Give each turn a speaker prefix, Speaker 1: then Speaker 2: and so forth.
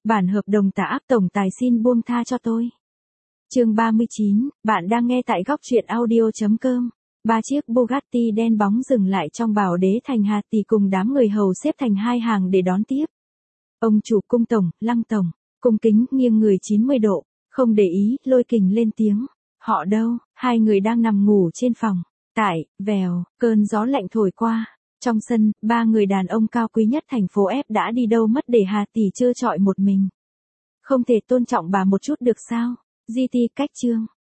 Speaker 1: Bản hợp đồng tạ áp tổng tài xin buông tha cho tôi. Chương 39, bạn đang nghe tại góc truyện audio.com. 3 chiếc Bugatti đen bóng dừng lại trong bảo đế thành Hà Tỳ cùng đám người hầu xếp thành hai hàng để đón tiếp. Ông chủ cung tổng, Lăng tổng, cung kính nghiêng người 90 độ, không để ý, Lôi Kình lên tiếng. Họ đâu? Hai người đang nằm ngủ trên phòng. Tại, vèo, cơn gió lạnh thổi qua. Trong sân, ba người đàn ông cao quý nhất thành phố F đã đi đâu mất để Hà Tỳ trơ trọi một mình. Không thể tôn trọng bà một chút được sao? GT cách chương.